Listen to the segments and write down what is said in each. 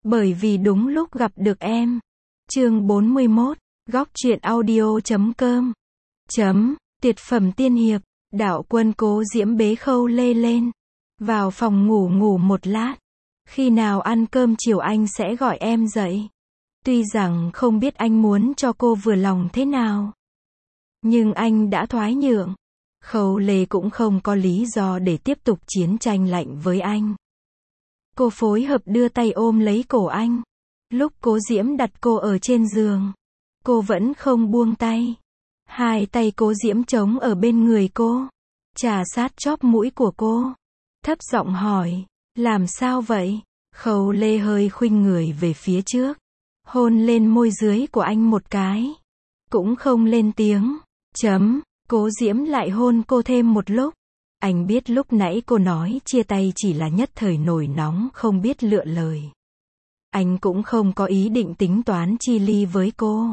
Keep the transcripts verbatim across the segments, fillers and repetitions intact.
Bởi vì đúng lúc gặp được em. Chương bốn mươi mốt, góc truyện audio chấm com. Chấm, tuyệt phẩm tiên hiệp, đạo quân Cố Diễm bế Khâu Lê lên. Vào phòng ngủ ngủ một lát. Khi nào ăn cơm chiều anh sẽ gọi em dậy. Tuy rằng không biết anh muốn cho cô vừa lòng thế nào. Nhưng anh đã thoái nhượng. Khâu Lê cũng không có lý do để tiếp tục chiến tranh lạnh với anh. Cô phối hợp đưa tay ôm lấy cổ anh. Lúc Cố Diễm đặt cô ở trên giường, cô vẫn không buông tay. Hai tay Cố Diễm chống ở bên người cô, chà sát chóp mũi của cô. Thấp giọng hỏi, làm sao vậy? Khâu Lê hơi khuynh người về phía trước, hôn lên môi dưới của anh một cái. Cũng không lên tiếng. Chấm, Cố Diễm lại hôn cô thêm một lúc. Anh biết lúc nãy cô nói chia tay chỉ là nhất thời nổi nóng không biết lựa lời. Anh cũng không có ý định tính toán chi ly với cô.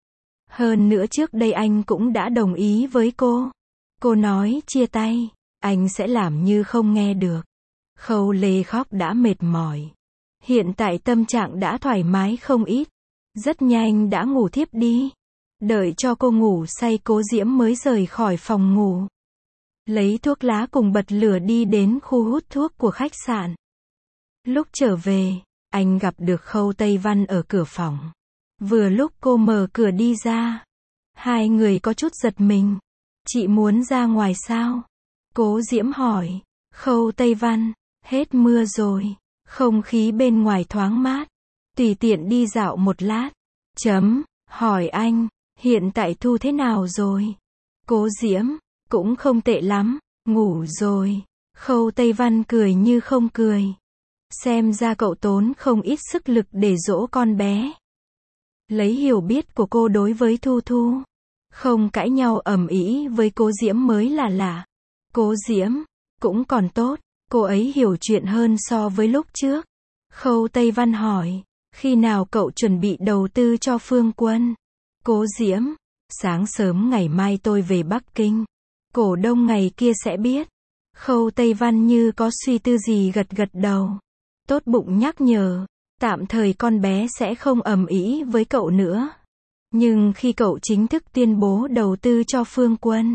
Hơn nữa trước đây anh cũng đã đồng ý với cô. Cô nói chia tay, anh sẽ làm như không nghe được. Khâu Lê khóc đã mệt mỏi. Hiện tại tâm trạng đã thoải mái không ít. Rất nhanh đã ngủ thiếp đi. Đợi cho cô ngủ say Cố Diễm mới rời khỏi phòng ngủ. Lấy thuốc lá cùng bật lửa đi đến khu hút thuốc của khách sạn. Lúc trở về, anh gặp được Khâu Tây Văn ở cửa phòng. Vừa lúc cô mở cửa đi ra, hai người có chút giật mình. Chị muốn ra ngoài sao? Cố Diễm hỏi. Khâu Tây Văn, hết mưa rồi, không khí bên ngoài thoáng mát, tùy tiện đi dạo một lát. Chấm, hỏi anh, hiện tại Thu thế nào rồi? Cố Diễm, cũng không tệ lắm, ngủ rồi. Khâu Tây Văn cười như không cười. Xem ra cậu tốn không ít sức lực để dỗ con bé. Lấy hiểu biết của cô đối với Thu Thu, không cãi nhau ầm ĩ với Cố Diễm mới là lạ. Cố Diễm, cũng còn tốt, cô ấy hiểu chuyện hơn so với lúc trước. Khâu Tây Văn hỏi, khi nào cậu chuẩn bị đầu tư cho Phương Quân? Cố Diễm, sáng sớm ngày mai tôi về Bắc Kinh. Cổ đông ngày kia sẽ biết. Khâu Tây Văn như có suy tư gì gật gật đầu. Tốt bụng nhắc nhở, tạm thời con bé sẽ không ầm ĩ với cậu nữa. Nhưng khi cậu chính thức tuyên bố đầu tư cho Phương Quân,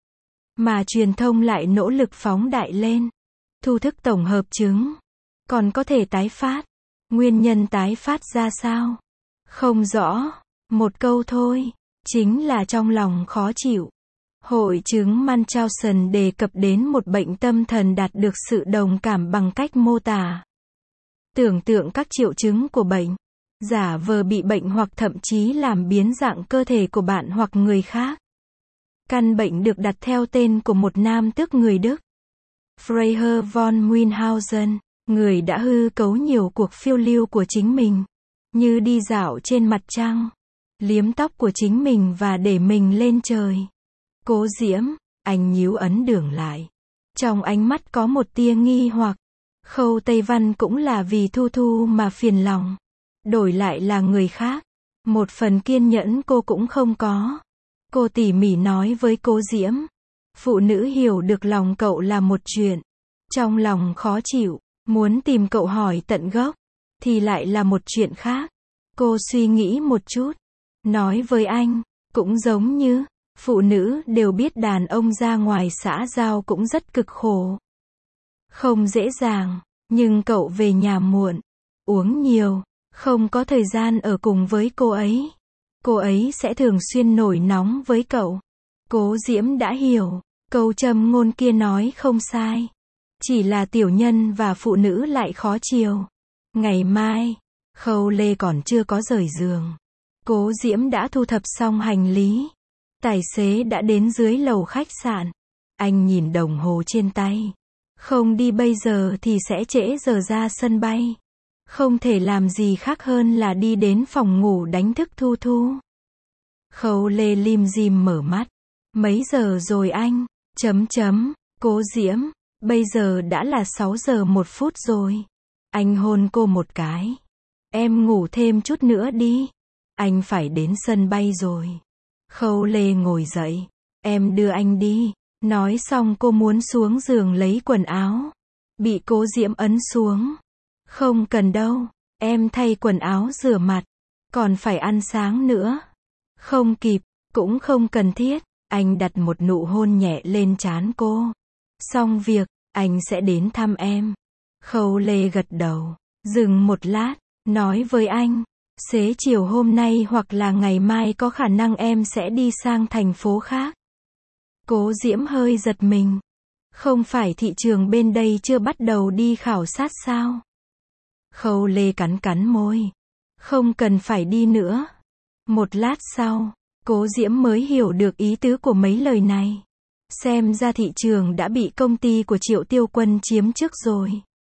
mà truyền thông lại nỗ lực phóng đại lên, thu thức tổng hợp chứng, còn có thể tái phát. Nguyên nhân tái phát ra sao? Không rõ. Một câu thôi, chính là trong lòng khó chịu. Hội chứng Munchausen đề cập đến một bệnh tâm thần đạt được sự đồng cảm bằng cách mô tả. Tưởng tượng các triệu chứng của bệnh, giả vờ bị bệnh hoặc thậm chí làm biến dạng cơ thể của bạn hoặc người khác. Căn bệnh được đặt theo tên của một nam tước người Đức, Freiherr von Münchhausen, người đã hư cấu nhiều cuộc phiêu lưu của chính mình, như đi dạo trên mặt trăng, liếm tóc của chính mình và để mình lên trời. Cố Diễm, anh nhíu ấn đường lại. Trong ánh mắt có một tia nghi hoặc. Khâu Tây Văn cũng là vì Thu Thu mà phiền lòng. Đổi lại là người khác, một phần kiên nhẫn cô cũng không có. Cô tỉ mỉ nói với Cố Diễm. Phụ nữ hiểu được lòng cậu là một chuyện. Trong lòng khó chịu, muốn tìm cậu hỏi tận gốc, thì lại là một chuyện khác. Cô suy nghĩ một chút. Nói với anh, cũng giống như, phụ nữ đều biết đàn ông ra ngoài xã giao cũng rất cực khổ. Không dễ dàng, nhưng cậu về nhà muộn, uống nhiều, không có thời gian ở cùng với cô ấy. Cô ấy sẽ thường xuyên nổi nóng với cậu. Cố Diễm đã hiểu, câu châm ngôn kia nói không sai. Chỉ là tiểu nhân và phụ nữ lại khó chiều. Ngày mai, Khâu Lê còn chưa có rời giường. Cố Diễm đã thu thập xong hành lý. Tài xế đã đến dưới lầu khách sạn. Anh nhìn đồng hồ trên tay. Không đi bây giờ thì sẽ trễ giờ ra sân bay. Không thể làm gì khác hơn là đi đến phòng ngủ đánh thức Thu Thu. Khâu Lê lim dim mở mắt. Mấy giờ rồi anh? Chấm chấm. Cố Diễm, bây giờ đã là sáu giờ một phút rồi. Anh hôn cô một cái. Em ngủ thêm chút nữa đi. Anh phải đến sân bay rồi. Khâu Lê ngồi dậy. Em đưa anh đi. Nói xong cô muốn xuống giường lấy quần áo. Bị Cố Diễm ấn xuống. Không cần đâu. Em thay quần áo rửa mặt. Còn phải ăn sáng nữa. Không kịp, cũng không cần thiết. Anh đặt một nụ hôn nhẹ lên trán cô. Xong việc, anh sẽ đến thăm em. Khâu Lê gật đầu. Dừng một lát, nói với anh. Xế chiều hôm nay hoặc là ngày mai có khả năng em sẽ đi sang thành phố khác. Cố Diễm hơi giật mình. Không phải thị trường bên đây chưa bắt đầu đi khảo sát sao? Khâu Lê cắn cắn môi. Không cần phải đi nữa. Một lát sau, Cố Diễm mới hiểu được ý tứ của mấy lời này. Xem ra thị trường đã bị công ty của Triệu Tiêu Quân chiếm trước rồi.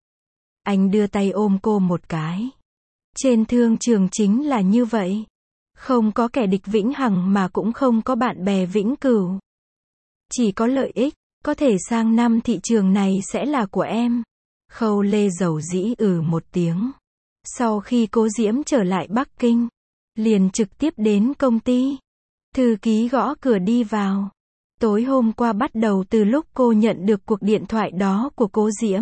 Anh đưa tay ôm cô một cái. Trên thương trường chính là như vậy. Không có kẻ địch vĩnh hằng mà cũng không có bạn bè vĩnh cửu. Chỉ có lợi ích, có thể sang năm thị trường này sẽ là của em. Khâu Lê dầu dĩ ừ một tiếng. Sau khi Cố Diễm trở lại Bắc Kinh, liền trực tiếp đến công ty. Thư ký gõ cửa đi vào. Tối hôm qua bắt đầu từ lúc cô nhận được cuộc điện thoại đó của Cố Diễm.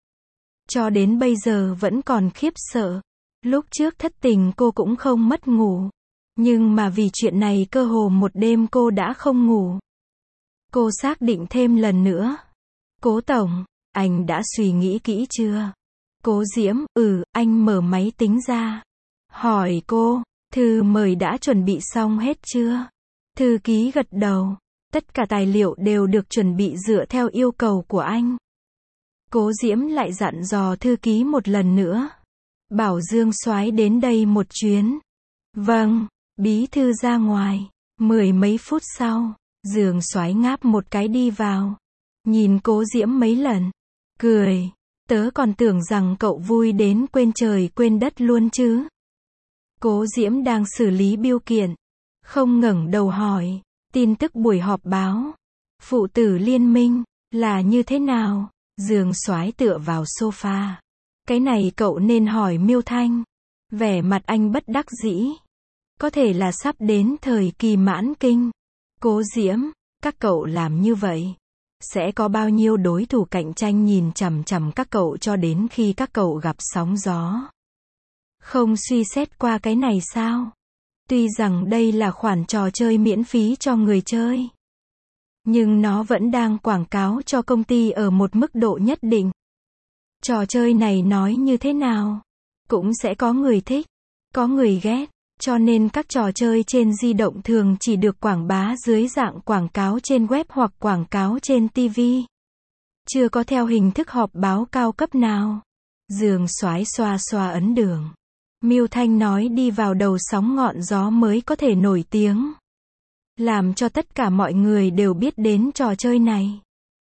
Cho đến bây giờ vẫn còn khiếp sợ. Lúc trước thất tình cô cũng không mất ngủ. Nhưng mà vì chuyện này cơ hồ một đêm cô đã không ngủ. Cô xác định thêm lần nữa. Cố Tổng, anh đã suy nghĩ kỹ chưa? Cố Diễm, ừ, anh mở máy tính ra. Hỏi cô, thư mời đã chuẩn bị xong hết chưa? Thư ký gật đầu. Tất cả tài liệu đều được chuẩn bị dựa theo yêu cầu của anh. Cố Diễm lại dặn dò thư ký một lần nữa. Bảo Dương Soái đến đây một chuyến. Vâng, bí thư ra ngoài. Mười mấy phút sau, Dương Soái ngáp một cái đi vào. Nhìn Cố Diễm mấy lần. Cười. Tớ còn tưởng rằng cậu vui đến quên trời quên đất luôn chứ. Cố Diễm đang xử lý biêu kiện. Không ngẩng đầu hỏi. Tin tức buổi họp báo. Phụ tử liên minh. Là như thế nào? Dương Soái tựa vào sofa. Cái này cậu nên hỏi Miêu Thanh. Vẻ mặt anh bất đắc dĩ. Có thể là sắp đến thời kỳ mãn kinh. Cố Diễm, các cậu làm như vậy. Sẽ có bao nhiêu đối thủ cạnh tranh nhìn chằm chằm các cậu cho đến khi các cậu gặp sóng gió. Không suy xét qua cái này sao? Tuy rằng đây là khoản trò chơi miễn phí cho người chơi. Nhưng nó vẫn đang quảng cáo cho công ty ở một mức độ nhất định. Trò chơi này nói như thế nào? Cũng sẽ có người thích, có người ghét. Cho nên các trò chơi trên di động thường chỉ được quảng bá dưới dạng quảng cáo trên web hoặc quảng cáo trên ti vi. Chưa có theo hình thức họp báo cao cấp nào. Dương Soái xoa xoa ấn đường. Miêu Thanh nói đi vào đầu sóng ngọn gió mới có thể nổi tiếng. Làm cho tất cả mọi người đều biết đến trò chơi này.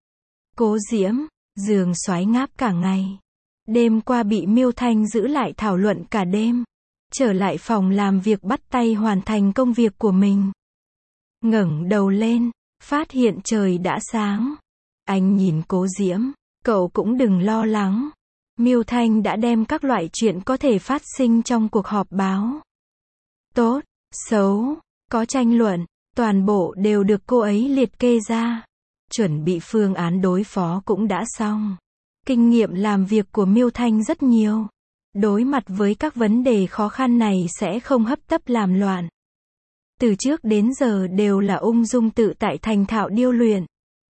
Cố Diễm, Dương Soái ngáp cả ngày. Đêm qua bị Miêu Thanh giữ lại thảo luận cả đêm. Trở lại phòng làm việc bắt tay hoàn thành công việc của mình. Ngẩng đầu lên, phát hiện trời đã sáng. Anh nhìn Cố Diễm, cậu cũng đừng lo lắng. Miêu Thanh đã đem các loại chuyện có thể phát sinh trong cuộc họp báo. Tốt, xấu, có tranh luận, toàn bộ đều được cô ấy liệt kê ra. Chuẩn bị phương án đối phó cũng đã xong. Kinh nghiệm làm việc của Miêu Thanh rất nhiều. Đối mặt với các vấn đề khó khăn này sẽ không hấp tấp làm loạn. Từ trước đến giờ đều là ung dung tự tại thành thạo điêu luyện.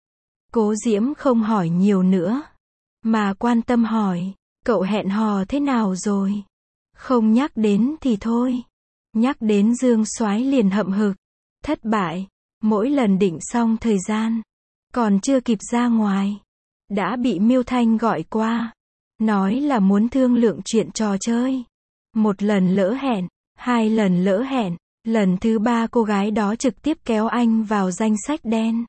Cố Diễm không hỏi nhiều nữa, mà quan tâm hỏi, cậu hẹn hò thế nào rồi? Không nhắc đến thì thôi. Nhắc đến Dương Soái liền hậm hực. Thất bại, mỗi lần định xong thời gian, còn chưa kịp ra ngoài, đã bị Miêu Thanh gọi qua. Nói là muốn thương lượng chuyện trò chơi. Một lần lỡ hẹn, hai lần lỡ hẹn, lần thứ ba cô gái đó trực tiếp kéo anh vào danh sách đen.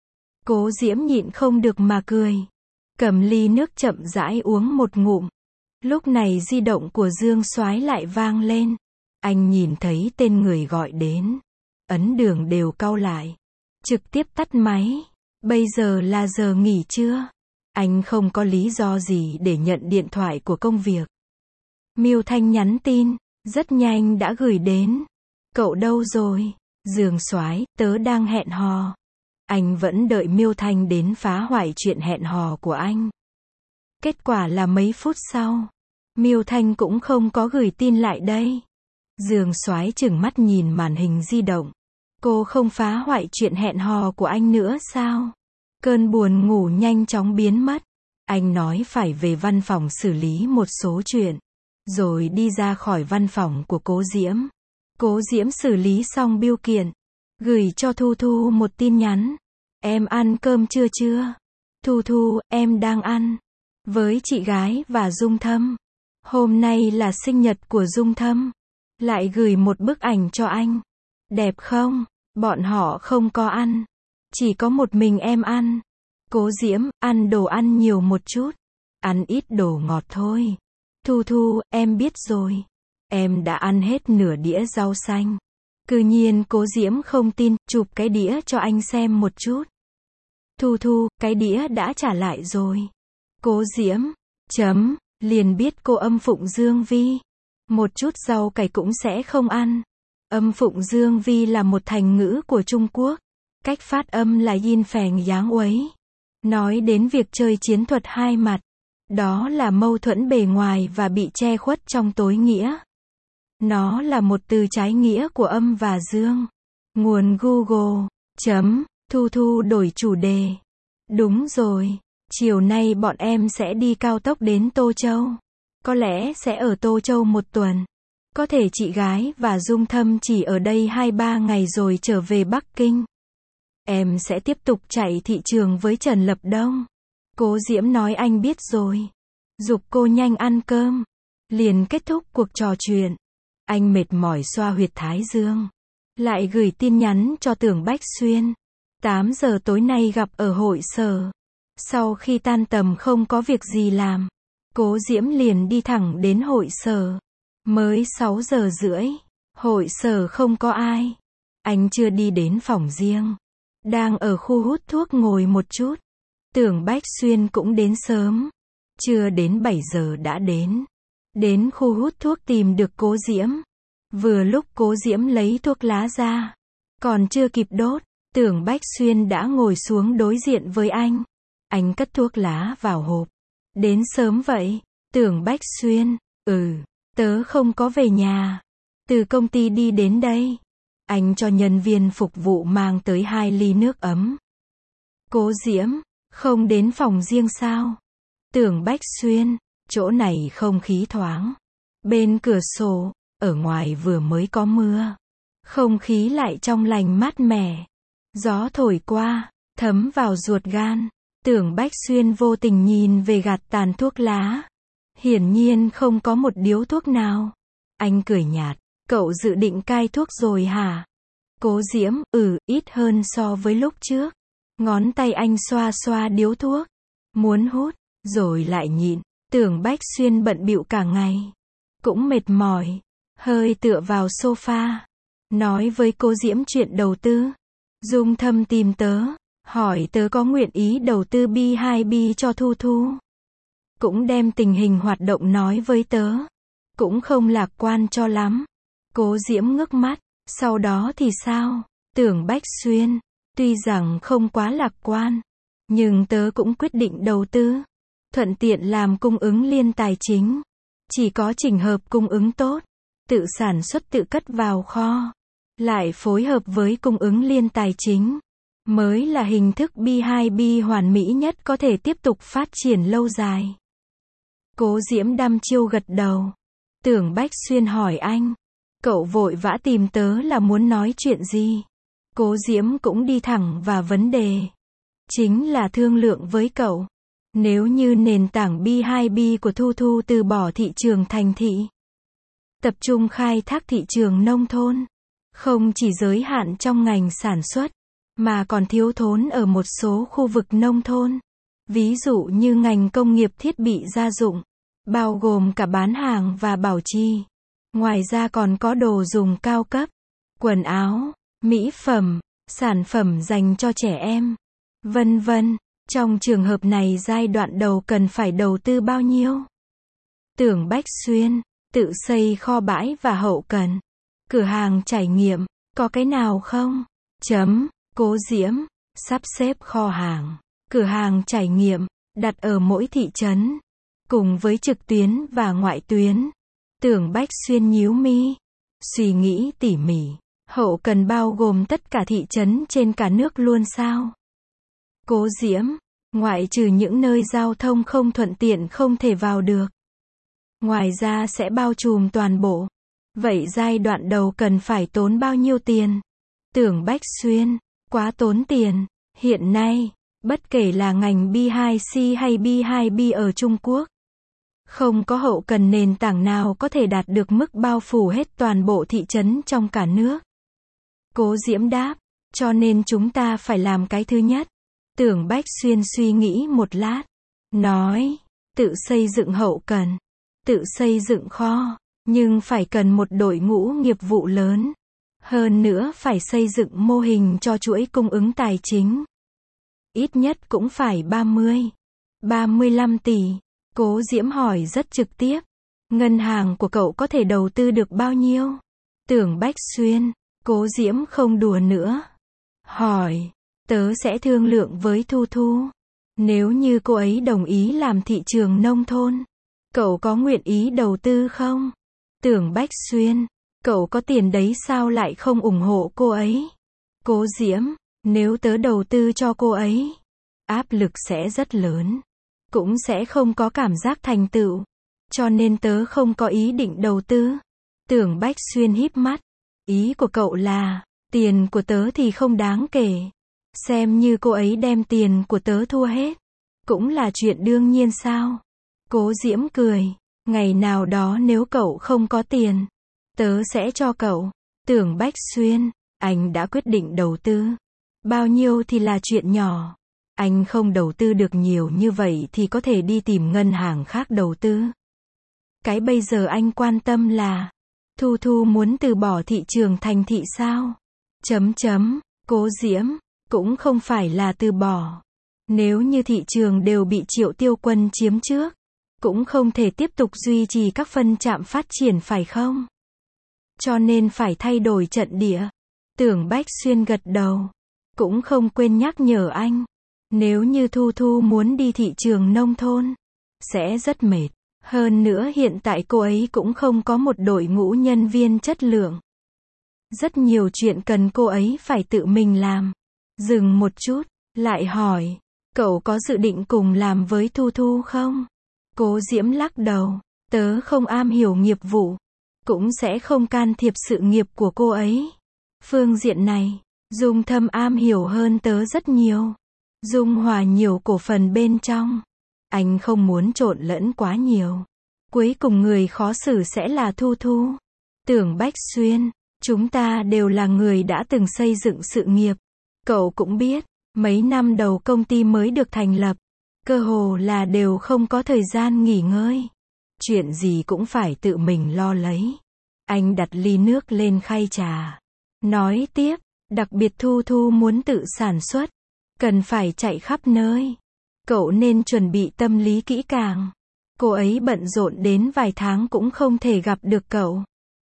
Cố Diễm nhịn không được mà cười. Cầm ly nước chậm rãi uống một ngụm. Lúc này di động của Dương Soái lại vang lên. Anh nhìn thấy tên người gọi đến. Ấn đường đều cau lại. Trực tiếp tắt máy. Bây giờ là giờ nghỉ trưa. Anh không có lý do gì để nhận điện thoại của công việc. Miêu Thanh nhắn tin, rất nhanh đã gửi đến. Cậu đâu rồi? Dương Soái, tớ đang hẹn hò. Anh vẫn đợi Miêu Thanh đến phá hoại chuyện hẹn hò của anh. Kết quả là mấy phút sau, Miêu Thanh cũng không có gửi tin lại đây. Dương Soái chừng mắt nhìn màn hình di động. Cô không phá hoại chuyện hẹn hò của anh nữa sao? Cơn buồn ngủ nhanh chóng biến mất. Anh nói phải về văn phòng xử lý một số chuyện. Rồi đi ra khỏi văn phòng của Cố Diễm. Cố Diễm xử lý xong bưu kiện. Gửi cho Thu Thu một tin nhắn. Em ăn cơm chưa chưa? Thu Thu, em đang ăn. Với chị gái và Dung Thâm. Hôm nay là sinh nhật của Dung Thâm. Lại gửi một bức ảnh cho anh. Đẹp không? Bọn họ không có ăn. Chỉ có một mình em ăn. Cố Diễm, ăn đồ ăn nhiều một chút. Ăn ít đồ ngọt thôi. Thu Thu, em biết rồi. Em đã ăn hết nửa đĩa rau xanh. Cư nhiên Cố Diễm không tin, chụp cái đĩa cho anh xem một chút. Thu Thu, cái đĩa đã trả lại rồi. Cố Diễm, chấm, liền biết cô âm Phụng Dương Vi. Một chút rau cải cũng sẽ không ăn. Âm Phụng Dương Vi là một thành ngữ của Trung Quốc. Cách phát âm là yin phèng giáng uấy. Nói đến việc chơi chiến thuật hai mặt. Đó là mâu thuẫn bề ngoài và bị che khuất trong tối nghĩa. Nó là một từ trái nghĩa của âm và dương. Nguồn Google. Chấm. Thu Thu đổi chủ đề. Đúng rồi. Chiều nay bọn em sẽ đi cao tốc đến Tô Châu. Có lẽ sẽ ở Tô Châu một tuần. Có thể chị gái và Dung Thâm chỉ ở đây hai ba ngày rồi trở về Bắc Kinh. Em sẽ tiếp tục chạy thị trường với Trần Lập Đông. Cố Diễm nói anh biết rồi. Giục cô nhanh ăn cơm. Liền kết thúc cuộc trò chuyện. Anh mệt mỏi xoa huyệt thái dương. Lại gửi tin nhắn cho Tưởng Bách Xuyên. tám giờ tối nay gặp ở hội sở. Sau khi tan tầm không có việc gì làm. Cố Diễm liền đi thẳng đến hội sở. Mới sáu giờ rưỡi. Hội sở không có ai. Anh chưa đi đến phòng riêng. Đang ở khu hút thuốc ngồi một chút. Tưởng Bách Xuyên cũng đến sớm. Chưa đến bảy giờ đã đến. Đến khu hút thuốc tìm được Cố Diễm. Vừa lúc Cố Diễm lấy thuốc lá ra. Còn chưa kịp đốt. Tưởng Bách Xuyên đã ngồi xuống đối diện với anh. Anh cất thuốc lá vào hộp. Đến sớm vậy. Tưởng Bách Xuyên. Ừ. Tớ không có về nhà. Từ công ty đi đến đây. Anh cho nhân viên phục vụ mang tới hai ly nước ấm. Cố Diễm. Không đến phòng riêng sao? Tưởng Bách Xuyên. Chỗ này không khí thoáng. Bên cửa sổ. Ở ngoài vừa mới có mưa. Không khí lại trong lành mát mẻ. Gió thổi qua. Thấm vào ruột gan. Tưởng Bách Xuyên vô tình nhìn về gạt tàn thuốc lá. Hiển nhiên không có một điếu thuốc nào. Anh cười nhạt. Cậu dự định cai thuốc rồi hả? Cố Diễm, ừ, ít hơn so với lúc trước. Ngón tay anh xoa xoa điếu thuốc. Muốn hút, rồi lại nhịn. Tưởng Bách Xuyên bận bịu cả ngày. Cũng mệt mỏi. Hơi tựa vào sofa. Nói với Cố Diễm chuyện đầu tư. Dung Thâm tìm tớ. Hỏi tớ có nguyện ý đầu tư B hai B cho Thu Thu. Cũng đem tình hình hoạt động nói với tớ. Cũng không lạc quan cho lắm. Cố Diễm ngước mắt. Sau đó thì sao? Tưởng Bách Xuyên. Tuy rằng không quá lạc quan. Nhưng tớ cũng quyết định đầu tư. Thuận tiện làm cung ứng liên tài chính. Chỉ có chỉnh hợp cung ứng tốt. Tự sản xuất tự cất vào kho. Lại phối hợp với cung ứng liên tài chính. Mới là hình thức B hai B hoàn mỹ nhất có thể tiếp tục phát triển lâu dài. Cố Diễm đăm chiêu gật đầu. Tưởng Bách Xuyên hỏi anh. Cậu vội vã tìm tớ là muốn nói chuyện gì? Cố Diễm cũng đi thẳng vào vấn đề. Chính là thương lượng với cậu. Nếu như nền tảng B hai B của Thu Thu từ bỏ thị trường thành thị. Tập trung khai thác thị trường nông thôn. Không chỉ giới hạn trong ngành sản xuất. Mà còn thiếu thốn ở một số khu vực nông thôn. Ví dụ như ngành công nghiệp thiết bị gia dụng. Bao gồm cả bán hàng và bảo trì. Ngoài ra còn có đồ dùng cao cấp. Quần áo, mỹ phẩm, sản phẩm dành cho trẻ em. Vân vân. Trong trường hợp này giai đoạn đầu cần phải đầu tư bao nhiêu? Tưởng Bách Xuyên. Tự xây kho bãi và hậu cần. Cửa hàng trải nghiệm. Có cái nào không? Chấm. Cố Diễm. Sắp xếp kho hàng. Cửa hàng trải nghiệm. Đặt ở mỗi thị trấn. cùng với trực tuyến và ngoại tuyến. Tưởng Bách Xuyên nhíu mi, suy nghĩ tỉ mỉ. Hậu cần bao gồm tất cả thị trấn trên cả nước luôn sao? Cố Diễm, ngoại trừ những nơi giao thông không thuận tiện không thể vào được. Ngoài ra sẽ bao trùm toàn bộ. Vậy giai đoạn đầu cần phải tốn bao nhiêu tiền? Tưởng Bách Xuyên, quá tốn tiền. Hiện nay, bất kể là ngành B hai C hay B hai B ở Trung Quốc, không có hậu cần nền tảng nào có thể đạt được mức bao phủ hết toàn bộ thị trấn trong cả nước. Cố Diễm đáp, cho nên chúng ta phải làm cái thứ nhất. Tưởng Bách Xuyên suy nghĩ một lát, nói, tự xây dựng hậu cần, tự xây dựng kho, nhưng phải cần một đội ngũ nghiệp vụ lớn. Hơn nữa phải xây dựng mô hình cho chuỗi cung ứng tài chính. Ít nhất cũng phải ba mươi, ba mươi lăm tỷ. Cố Diễm hỏi rất trực tiếp. Ngân hàng của cậu có thể đầu tư được bao nhiêu? Tưởng Bách Xuyên, Cố Diễm không đùa nữa. Hỏi, tớ sẽ thương lượng với Thu Thu. Nếu như cô ấy đồng ý làm thị trường nông thôn, cậu có nguyện ý đầu tư không? Tưởng Bách Xuyên, cậu có tiền đấy sao lại không ủng hộ cô ấy? Cố Diễm, nếu tớ đầu tư cho cô ấy, áp lực sẽ rất lớn. Cũng sẽ không có cảm giác thành tựu. Cho nên tớ không có ý định đầu tư. Tưởng Bách Xuyên híp mắt. Ý của cậu là, tiền của tớ thì không đáng kể. Xem như cô ấy đem tiền của tớ thua hết. Cũng là chuyện đương nhiên sao? Cố Diễm cười. Ngày nào đó nếu cậu không có tiền, tớ sẽ cho cậu. Tưởng Bách Xuyên, anh đã quyết định đầu tư. Bao nhiêu thì là chuyện nhỏ. Anh không đầu tư được nhiều như vậy thì có thể đi tìm ngân hàng khác đầu tư. Cái bây giờ anh quan tâm là, Thu Thu muốn từ bỏ thị trường thành thị sao? Chấm chấm, Cố Diễm, cũng không phải là từ bỏ. Nếu như thị trường đều bị Triệu Tiêu Quân chiếm trước, cũng không thể tiếp tục duy trì các phân trạm phát triển phải không? Cho nên phải thay đổi trận địa. Tưởng Bách Xuyên gật đầu. Cũng không quên nhắc nhở anh. Nếu như Thu Thu muốn đi thị trường nông thôn, sẽ rất mệt. Hơn nữa hiện tại cô ấy cũng không có một đội ngũ nhân viên chất lượng. Rất nhiều chuyện cần cô ấy phải tự mình làm. Dừng một chút, lại hỏi, cậu có dự định cùng làm với Thu Thu không? Cố Diễm lắc đầu, tớ không am hiểu nghiệp vụ, cũng sẽ không can thiệp sự nghiệp của cô ấy. Phương diện này, Dung Thâm am hiểu hơn tớ rất nhiều. Dung Hòa nhiều cổ phần bên trong. Anh không muốn trộn lẫn quá nhiều. Cuối cùng người khó xử sẽ là Thu Thu. Tưởng Bách Xuyên, chúng ta đều là người đã từng xây dựng sự nghiệp. Cậu cũng biết, mấy năm đầu công ty mới được thành lập, cơ hồ là đều không có thời gian nghỉ ngơi. Chuyện gì cũng phải tự mình lo lấy. Anh đặt ly nước lên khay trà. Nói tiếp, đặc biệt Thu Thu muốn tự sản xuất, cần phải chạy khắp nơi. Cậu nên chuẩn bị tâm lý kỹ càng. Cô ấy bận rộn đến vài tháng cũng không thể gặp được cậu.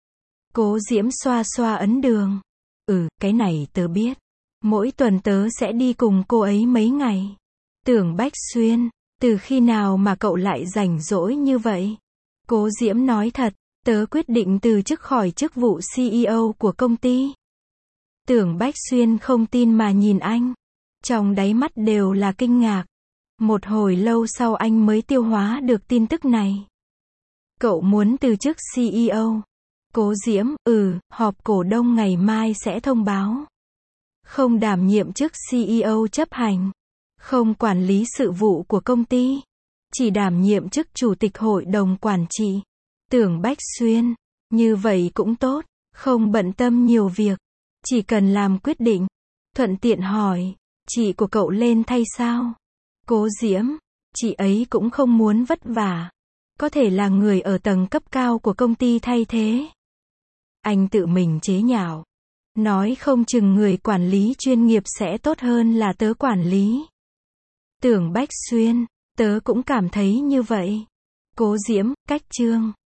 Cố Diễm xoa xoa ấn đường. Ừ, cái này tớ biết. Mỗi tuần tớ sẽ đi cùng cô ấy mấy ngày. Tưởng Bách Xuyên, từ khi nào mà cậu lại rảnh rỗi như vậy? Cố Diễm nói thật, tớ quyết định từ chức khỏi chức vụ C E O của công ty. Tưởng Bách Xuyên không tin mà nhìn anh. Trong đáy mắt đều là kinh ngạc. Một hồi lâu sau anh mới tiêu hóa được tin tức này. Cậu muốn từ chức C E O. Cố Diễm, ừ, họp cổ đông ngày mai sẽ thông báo. Không đảm nhiệm chức C E O chấp hành. Không quản lý sự vụ của công ty. Chỉ đảm nhiệm chức chủ tịch hội đồng quản trị. Tưởng Bách Xuyên, như vậy cũng tốt, không bận tâm nhiều việc. Chỉ cần làm quyết định. Thuận tiện hỏi, chị của cậu lên thay sao? Cố Diễm, chị ấy cũng không muốn vất vả. Có thể là người ở tầng cấp cao của công ty thay thế. Anh tự mình chế nhạo. Nói không chừng người quản lý chuyên nghiệp sẽ tốt hơn là tớ quản lý. Tưởng Bách Xuyên, tớ cũng cảm thấy như vậy. Cố Diễm, cách chương.